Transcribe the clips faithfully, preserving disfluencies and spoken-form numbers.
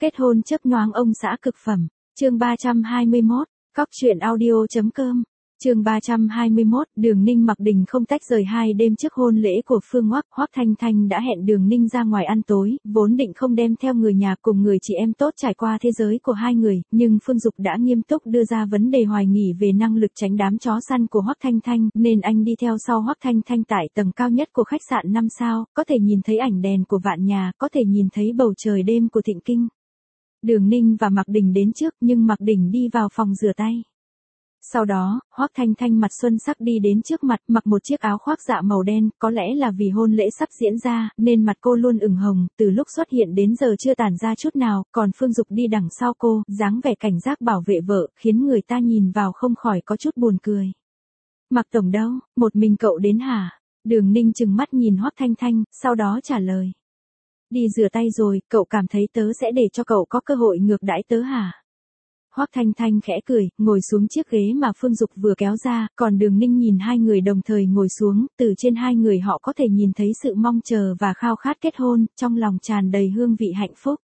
Kết hôn chớp nhoáng ông xã cực phẩm. Chương ba trăm hai mươi mốt, cóc truyện audio.com. Chương ba trăm hai mươi mốt, Đường Ninh Mặc Đình không tách rời. Hai đêm trước hôn lễ của Phương Hoắc, Hoắc Thanh Thanh đã hẹn Đường Ninh ra ngoài ăn tối, vốn định không đem theo người nhà cùng người chị em tốt trải qua thế giới của hai người, nhưng Phương Dục đã nghiêm túc đưa ra vấn đề hoài nghi về năng lực tránh đám chó săn của Hoắc Thanh Thanh, nên anh đi theo sau Hoắc Thanh Thanh tại tầng cao nhất của khách sạn năm sao, có thể nhìn thấy ảnh đèn của vạn nhà, có thể nhìn thấy bầu trời đêm của Thịnh Kinh. Đường Ninh và Mặc Đình đến trước, nhưng Mặc Đình đi vào phòng rửa tay. Sau đó, Hoắc Thanh Thanh mặt xuân sắc đi đến trước mặt, mặc một chiếc áo khoác dạ màu đen, có lẽ là vì hôn lễ sắp diễn ra, nên mặt cô luôn ửng hồng, từ lúc xuất hiện đến giờ chưa tản ra chút nào, còn Phương Dục đi đằng sau cô, dáng vẻ cảnh giác bảo vệ vợ, khiến người ta nhìn vào không khỏi có chút buồn cười. Mặc tổng đâu, một mình cậu đến hả? Đường Ninh trừng mắt nhìn Hoắc Thanh Thanh, sau đó trả lời. Đi rửa tay rồi, cậu cảm thấy tớ sẽ để cho cậu có cơ hội ngược đãi tớ hả? Hoắc Thanh Thanh khẽ cười, ngồi xuống chiếc ghế mà Phương Dục vừa kéo ra, còn Đường Ninh nhìn hai người đồng thời ngồi xuống, từ trên hai người họ có thể nhìn thấy sự mong chờ và khao khát kết hôn, trong lòng tràn đầy hương vị hạnh phúc.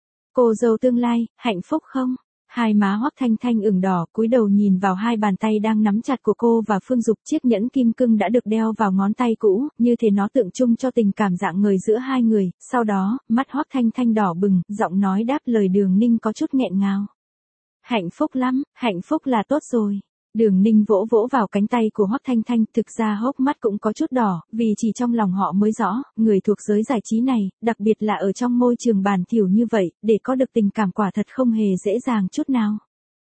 Cô dâu tương lai, hạnh phúc không? Hai má Hoắc Thanh Thanh ửng đỏ, cúi đầu nhìn vào hai bàn tay đang nắm chặt của cô và Phương Dục. Chiếc nhẫn kim cương đã được đeo vào ngón tay cũ, như thế nó tượng trưng cho tình cảm rạng ngời giữa hai người. Sau đó, mắt Hoắc Thanh Thanh đỏ bừng, giọng nói đáp lời Đường Ninh có chút nghẹn ngào. Hạnh phúc lắm, hạnh phúc là tốt rồi. Đường Ninh vỗ vỗ vào cánh tay của Hoắc Thanh Thanh, thực ra hốc mắt cũng có chút đỏ, vì chỉ trong lòng họ mới rõ, người thuộc giới giải trí này, đặc biệt là ở trong môi trường bản thiểu như vậy, để có được tình cảm quả thật không hề dễ dàng chút nào.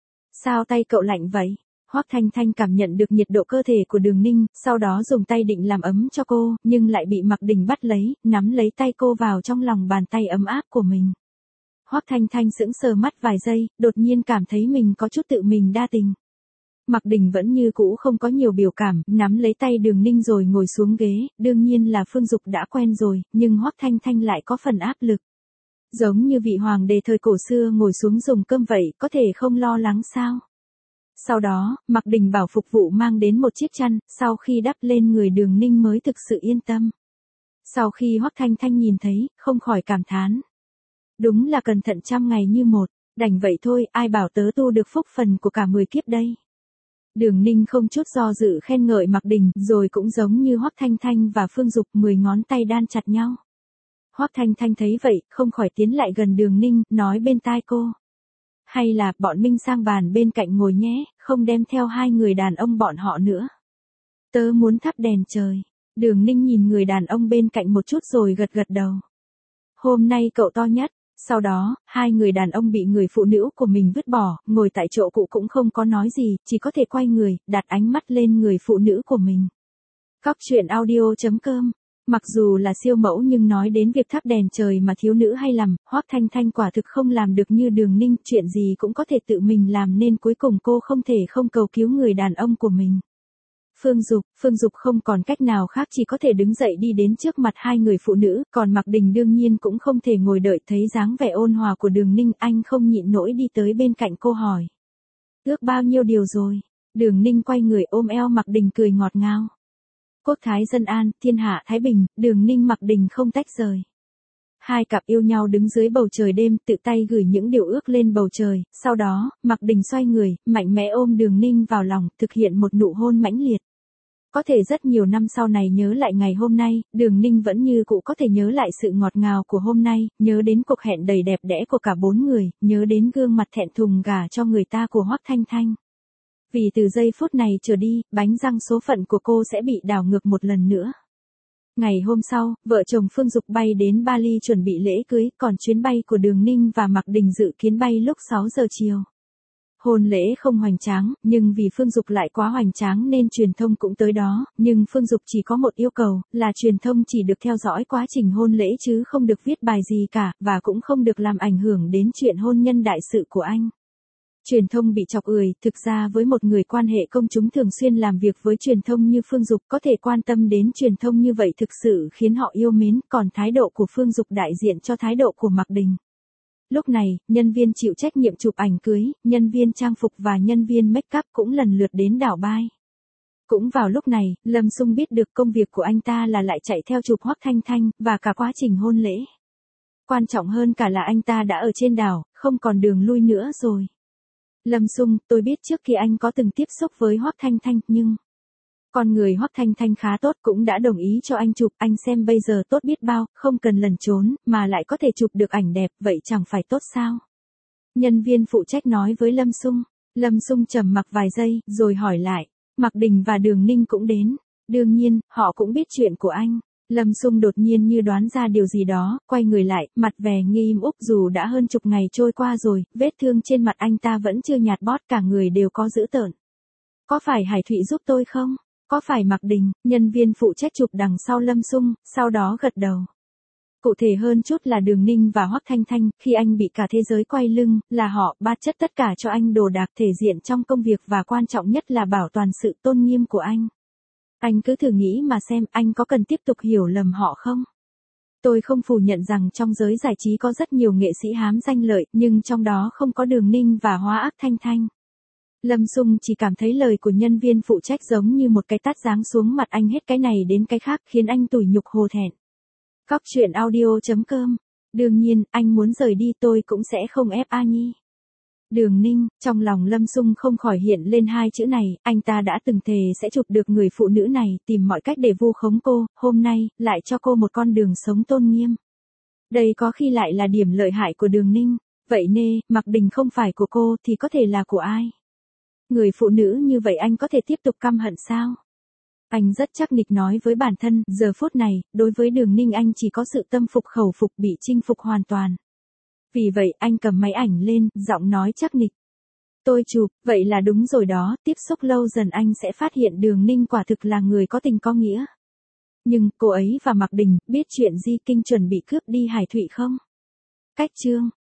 Sao tay cậu lạnh vậy? Hoắc Thanh Thanh cảm nhận được nhiệt độ cơ thể của Đường Ninh, sau đó dùng tay định làm ấm cho cô, nhưng lại bị Mặc Đình bắt lấy, nắm lấy tay cô vào trong lòng bàn tay ấm áp của mình. Hoắc Thanh Thanh sững sờ mắt vài giây, đột nhiên cảm thấy mình có chút tự mình đa tình. Mặc Đình vẫn như cũ không có nhiều biểu cảm, nắm lấy tay Đường Ninh rồi ngồi xuống ghế, đương nhiên là Phương Dục đã quen rồi, nhưng Hoắc Thanh Thanh lại có phần áp lực. Giống như vị hoàng đế thời cổ xưa ngồi xuống dùng cơm vậy, có thể không lo lắng sao? Sau đó, Mặc Đình bảo phục vụ mang đến một chiếc chăn, sau khi đắp lên người Đường Ninh mới thực sự yên tâm. Sau khi Hoắc Thanh Thanh nhìn thấy, không khỏi cảm thán. Đúng là cẩn thận trăm ngày như một, đành vậy thôi, ai bảo tớ tu được phúc phần của cả mười kiếp đây. Đường Ninh không chút do dự khen ngợi Mặc Đình, rồi cũng giống như Hoắc Thanh Thanh và Phương Dục, mười ngón tay đan chặt nhau. Hoắc Thanh Thanh thấy vậy, không khỏi tiến lại gần Đường Ninh, nói bên tai cô. Hay là, bọn Minh sang bàn bên cạnh ngồi nhé, không đem theo hai người đàn ông bọn họ nữa. Tớ muốn thắp đèn trời. Đường Ninh nhìn người đàn ông bên cạnh một chút rồi gật gật đầu. Hôm nay cậu to nhất. Sau đó, hai người đàn ông bị người phụ nữ của mình vứt bỏ, ngồi tại chỗ cũ cũng không có nói gì, chỉ có thể quay người, đặt ánh mắt lên người phụ nữ của mình. Cóc truyện audio.com. Mặc dù là siêu mẫu nhưng nói đến việc thắp đèn trời mà thiếu nữ hay làm, Hoắc Thanh Thanh quả thực không làm được như Đường Ninh, chuyện gì cũng có thể tự mình làm nên cuối cùng cô không thể không cầu cứu người đàn ông của mình. Phương Dục, Phương Dục không còn cách nào khác chỉ có thể đứng dậy đi đến trước mặt hai người phụ nữ, còn Mặc Đình đương nhiên cũng không thể ngồi đợi, thấy dáng vẻ ôn hòa của Đường Ninh, anh không nhịn nổi đi tới bên cạnh cô hỏi. Ước bao nhiêu điều rồi? Đường Ninh quay người ôm eo Mặc Đình cười ngọt ngào. Quốc thái dân an, thiên hạ thái bình, Đường Ninh Mặc Đình không tách rời. Hai cặp yêu nhau đứng dưới bầu trời đêm, tự tay gửi những điều ước lên bầu trời, sau đó, Mặc Đình xoay người, mạnh mẽ ôm Đường Ninh vào lòng, thực hiện một nụ hôn mãnh liệt. Có thể rất nhiều năm sau này nhớ lại ngày hôm nay, Đường Ninh vẫn như cũ có thể nhớ lại sự ngọt ngào của hôm nay, nhớ đến cuộc hẹn đầy đẹp đẽ của cả bốn người, nhớ đến gương mặt thẹn thùng gả cho người ta của Hoắc Thanh Thanh. Vì từ giây phút này trở đi, bánh răng số phận của cô sẽ bị đảo ngược một lần nữa. Ngày hôm sau, vợ chồng Phương Dục bay đến Bali chuẩn bị lễ cưới, còn chuyến bay của Đường Ninh và Mặc Đình dự kiến bay lúc sáu giờ chiều. Hôn lễ không hoành tráng, nhưng vì Phương Dục lại quá hoành tráng nên truyền thông cũng tới đó, nhưng Phương Dục chỉ có một yêu cầu, là truyền thông chỉ được theo dõi quá trình hôn lễ chứ không được viết bài gì cả, và cũng không được làm ảnh hưởng đến chuyện hôn nhân đại sự của anh. Truyền thông bị chọc ười, thực ra với một người quan hệ công chúng thường xuyên làm việc với truyền thông như Phương Dục, có thể quan tâm đến truyền thông như vậy thực sự khiến họ yêu mến, còn thái độ của Phương Dục đại diện cho thái độ của Mặc Đình. Lúc này, nhân viên chịu trách nhiệm chụp ảnh cưới, nhân viên trang phục và nhân viên make up cũng lần lượt đến đảo bai. Cũng vào lúc này, Lâm Sung biết được công việc của anh ta là lại chạy theo chụp Hoắc Thanh Thanh, và cả quá trình hôn lễ. Quan trọng hơn cả là anh ta đã ở trên đảo, không còn đường lui nữa rồi. Lâm Sung, tôi biết trước khi anh có từng tiếp xúc với Hoắc Thanh Thanh, nhưng... Con người Hoắc Thanh Thanh khá tốt, cũng đã đồng ý cho anh chụp, anh xem bây giờ tốt biết bao, không cần lẩn trốn, mà lại có thể chụp được ảnh đẹp, vậy chẳng phải tốt sao? Nhân viên phụ trách nói với Lâm Sung. Lâm Sung trầm mặc vài giây, rồi hỏi lại, Mạc Đình và Đường Ninh cũng đến. Đương nhiên, họ cũng biết chuyện của anh. Lâm Sung đột nhiên như đoán ra điều gì đó, quay người lại, mặt vẻ nghiêm úc, dù đã hơn chục ngày trôi qua rồi, vết thương trên mặt anh ta vẫn chưa nhạt bót, cả người đều có dữ tợn. Có phải Hải Thụy giúp tôi không? Có phải Mạc Đình? Nhân viên phụ trách chụp đằng sau Lâm Sung, sau đó gật đầu. Cụ thể hơn chút là Đường Ninh và Hoắc Thanh Thanh, khi anh bị cả thế giới quay lưng, là họ bát chất tất cả cho anh đồ đạc thể diện trong công việc và quan trọng nhất là bảo toàn sự tôn nghiêm của anh. Anh cứ thử nghĩ mà xem, anh có cần tiếp tục hiểu lầm họ không? Tôi không phủ nhận rằng trong giới giải trí có rất nhiều nghệ sĩ hám danh lợi, nhưng trong đó không có Đường Ninh và Hoắc Thanh Thanh. Lâm Sung chỉ cảm thấy lời của nhân viên phụ trách giống như một cái tát giáng xuống mặt anh, hết cái này đến cái khác, khiến anh tủi nhục hổ thẹn. Cóc truyện audio chấm com. Đương nhiên, anh muốn rời đi tôi cũng sẽ không ép A Nhi. Đường Ninh, trong lòng Lâm Sung không khỏi hiện lên hai chữ này, anh ta đã từng thề sẽ chụp được người phụ nữ này, tìm mọi cách để vu khống cô, hôm nay, lại cho cô một con đường sống tôn nghiêm. Đây có khi lại là điểm lợi hại của Đường Ninh, vậy nê, Mạc Đình không phải của cô thì có thể là của ai? Người phụ nữ như vậy anh có thể tiếp tục căm hận sao? Anh rất chắc nịch nói với bản thân, giờ phút này, đối với Đường Ninh anh chỉ có sự tâm phục khẩu phục, bị chinh phục hoàn toàn. Vì vậy anh cầm máy ảnh lên, giọng nói chắc nịch. Tôi chụp, vậy là đúng rồi đó, tiếp xúc lâu dần anh sẽ phát hiện Đường Ninh quả thực là người có tình có nghĩa. Nhưng, cô ấy và Mạc Đình, biết chuyện Di Kinh chuẩn bị cướp đi Hải Thụy không? Cách chương.